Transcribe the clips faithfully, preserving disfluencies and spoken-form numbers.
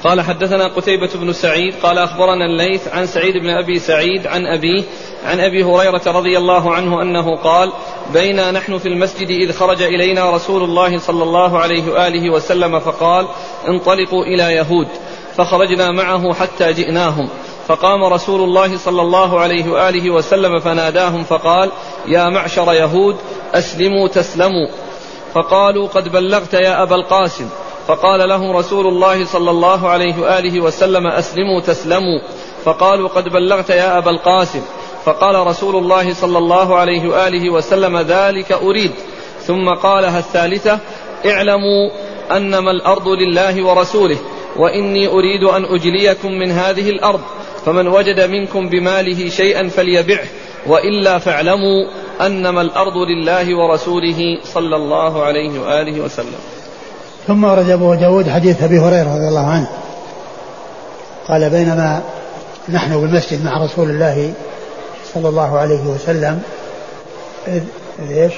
قال حدثنا قتيبة بن سعيد قال أخبرنا الليث عن سعيد بن أبي سعيد عن أبيه عن أبي هريرة رضي الله عنه أنه قال بينا نحن في المسجد إذ خرج إلينا رسول الله صلى الله عليه وآله وسلم فقال انطلقوا إلى يهود، فخرجنا معه حتى جئناهم، فقام رسول الله صلى الله عليه وآله وسلم فناداهم فقال يا معشر يهود أسلموا تسلموا، فقالوا قد بلغت يا أبا القاسم، فقال لهم رسول الله صلى الله عليه وآله وسلم أسلموا تسلموا، فقالوا قد بلغت يا أبا القاسم، فقال رسول الله صلى الله عليه وآله وسلم ذلك أريد، ثم قالها الثالثة اعلموا أنما الأرض لله ورسوله وإني أريد أن أجليكم من هذه الأرض، فمن وجد منكم بماله شيئا فليبعه وإلا فاعلموا أنما الأرض لله ورسوله صلى الله عليه وآله وسلم. ثم ورد أبو داود حديث أبي هريرة رضي الله عنه قال بينما نحن بالمسجد مع رسول الله صلى الله عليه وسلم إذ, إذ إيش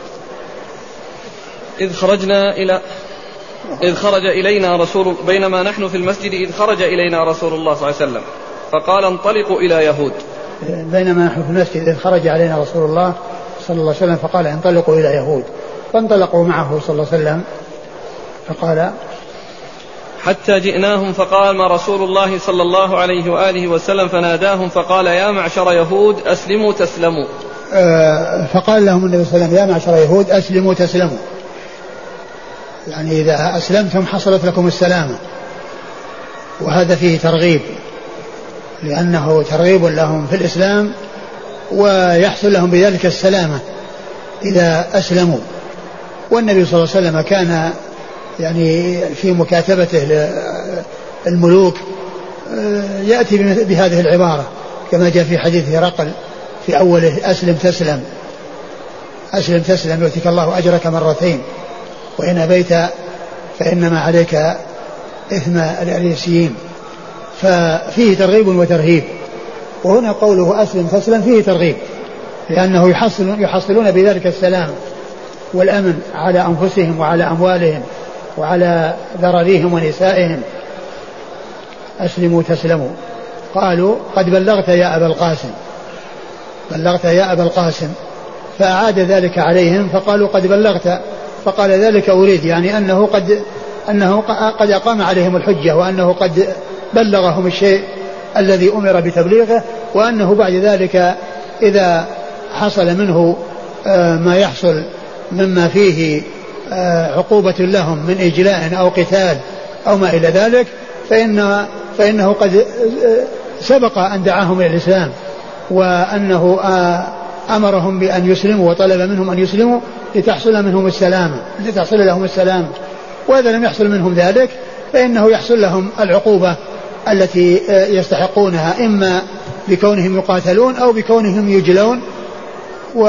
إذ خرجنا إلى إذ خرج إلينا رسول بينما نحن في المسجد إذ خرج إلينا رسول الله صلى الله عليه وسلم فقال انطلقوا إلى يهود. بينما نحن في المسجد إذ خرج علينا رسول الله صلى الله عليه وسلم فقال انطلقوا إلى يهود، فانطلقوا معه صلى الله عليه وسلم فقال حتى جئناهم، فقام رسول الله صلى الله عليه وآله وسلم فناداهم فقال يا معشر يهود أسلموا تسلموا. آه فقال لهم النبي صلى الله عليه وسلم يا معشر يهود أسلموا تسلموا، يعني إذا أسلمتم حصلت لكم السلامة، وهذا فيه ترغيب لأنه ترغيب لهم في الإسلام ويحصل لهم بذلك السلامة إذا أسلموا. والنبي صلى الله عليه وسلم كان يعني في مكاتبته للملوك يأتي بهذه العبارة كما جاء في حديث هرقل في أوله أسلم تسلم، أسلم تسلم يؤتيك الله أجرك مرتين وإن أبيت فإنما عليك إثم الأريسيين. ففيه ترغيب وترهيب، وهنا قوله أسلم تسلم فيه ترغيب لأنه يحصل يحصلون بذلك السلام والأمن على أنفسهم وعلى أموالهم وعلى ذراريهم ونسائهم. أسلموا تسلموا. قالوا قد بلغت يا أبا القاسم، بلغت يا أبا القاسم، فأعاد ذلك عليهم فقالوا قد بلغت، فقال ذلك أريد، يعني أنه قد أنه قد أقام عليهم الحجة وأنه قد بلغهم الشيء الذي أمر بتبليغه، وأنه بعد ذلك إذا حصل منه ما يحصل مما فيه عقوبة لهم من إجلاء أو قتال أو ما إلى ذلك فإن فإنه قد سبق أن دعاهم إلى الإسلام وأنه أمرهم بأن يسلموا وطلب منهم أن يسلموا لتحصل منهم السلامة لتحصل لهم السلامة، وإذا لم يحصل منهم ذلك فإنه يحصل لهم العقوبة التي يستحقونها إما بكونهم يقاتلون أو بكونهم يجلون و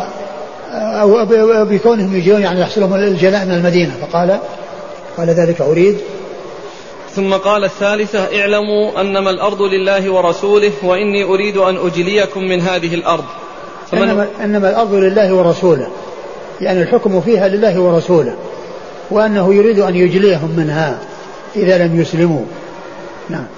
أو بكونهم يجلون يعني يحصل لهم الجلاء من المدينة. فقال قال ذلك أريد. ثم قال الثالثة اعلموا أنما الأرض لله ورسوله وإني أريد أن أجليكم من هذه الأرض. إنما, إنما الأرض لله ورسوله، يعني الحكم فيها لله ورسوله، وأنه يريد أن يجليهم منها إذا لم يسلموا. نعم.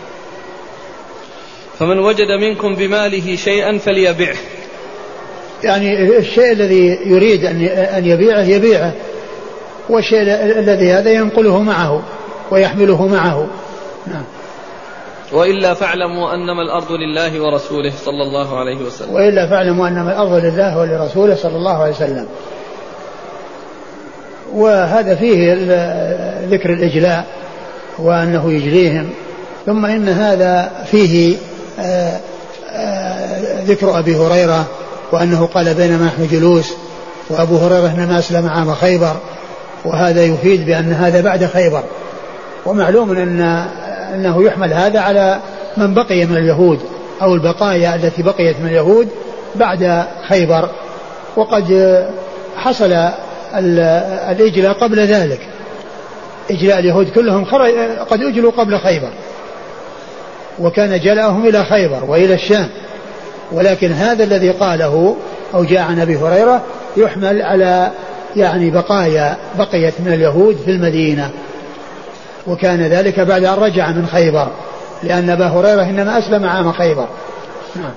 فمن وجد منكم بماله شيئا فليبعه، يعني الشيء الذي يريد أن يبيعه يبيعه، والشيء الذي هذا ينقله معه ويحمله معه. نعم. وإلا فاعلموا أنما الأرض لله ورسوله صلى الله عليه وسلم. وإلا فاعلموا أنما الأرض لله ولرسوله صلى الله عليه وسلم. وهذا فيه ذكر الإجلاء وأنه يجليهم. ثم إن هذا فيه آآ آآ ذكر أبي هريرة وأنه قال بينما نحن جلوس، وأبو هريرة إنما أسلم عام خيبر، وهذا يفيد بأن هذا بعد خيبر. ومعلوم أن أنه يحمل هذا على من بقي من اليهود أو البقايا التي بقيت من اليهود بعد خيبر، وقد حصل الإجلاء قبل ذلك. إجلاء اليهود كلهم قد أجلوا قبل خيبر، وكان جلاءهم إلى خيبر وإلى الشام، ولكن هذا الذي قاله أو جاء عن أبي هريرة يحمل على يعني بقايا بقيت من اليهود في المدينة. وكان ذلك بعد أن رجع من خيبر، لأن أبا هريرة إنما أسلم عام خيبر. نعم.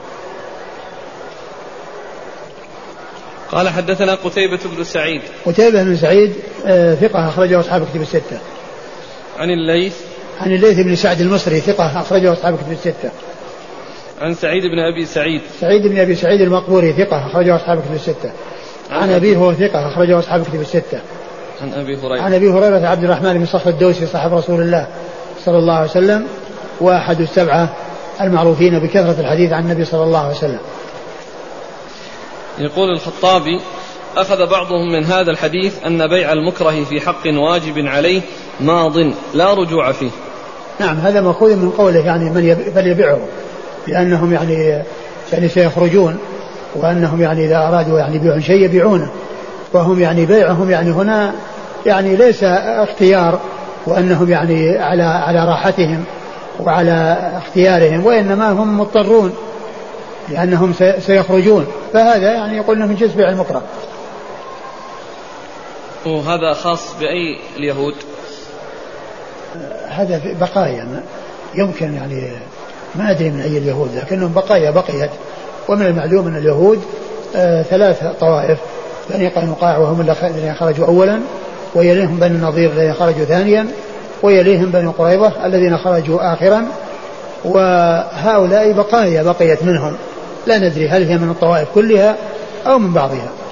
قال حدثنا قتيبة بن سعيد. قتيبة بن سعيد ثقة أخرجه أصحاب الكتب الستة. عن الليث. عن الليث بن سعد المصري ثقة أخرجه أصحاب الكتب الستة. عن سعيد بن أبي سعيد. سعيد بن أبي سعيد المقبوري ثقة أخرجه أصحاب الكتب الستة. عن أبيه هو ثقة أخرجه أصحاب الكتب الستة. عن أبي هريرة. عن أبي هريرة عبد الرحمن بن صخر الدوسي صاحب رسول الله صلى الله عليه وسلم، وأحد السبعة المعروفين بكثرة الحديث عن النبي صلى الله عليه وسلم. يقول الخطابي: أخذ بعضهم من هذا الحديث أن بيع المكره في حق واجب عليه ماض لا رجوع فيه. نعم، هذا مأخوذ من قوله يعني من فليبيعه، لأنهم يعني يعني سيخرجون، وأنهم يعني إذا أرادوا يعني يبيعون شيء يبيعونه، وهم يعني بيعهم يعني هنا يعني ليس اختيار، وأنهم يعني على على راحتهم وعلى اختيارهم، وإنما هم مضطرون لأنهم سيخرجون، فهذا يعني يقول من جنس بيع المكره. وهذا خاص بأي اليهود؟ هذا بقايا يمكن يعني ما أدري من أي اليهود، لكنهم بقايا بقيت. ومن المعلوم أن اليهود آه ثلاث طوائف: بني قينقاع وهم الذين خرجوا أولا، ويليهم بني النضير الذين خرجوا ثانيا، ويليهم بني قريظة الذين خرجوا آخرا. وهؤلاء بقايا بقيت منهم، لا ندري هل هي من الطوائف كلها أو من بعضها.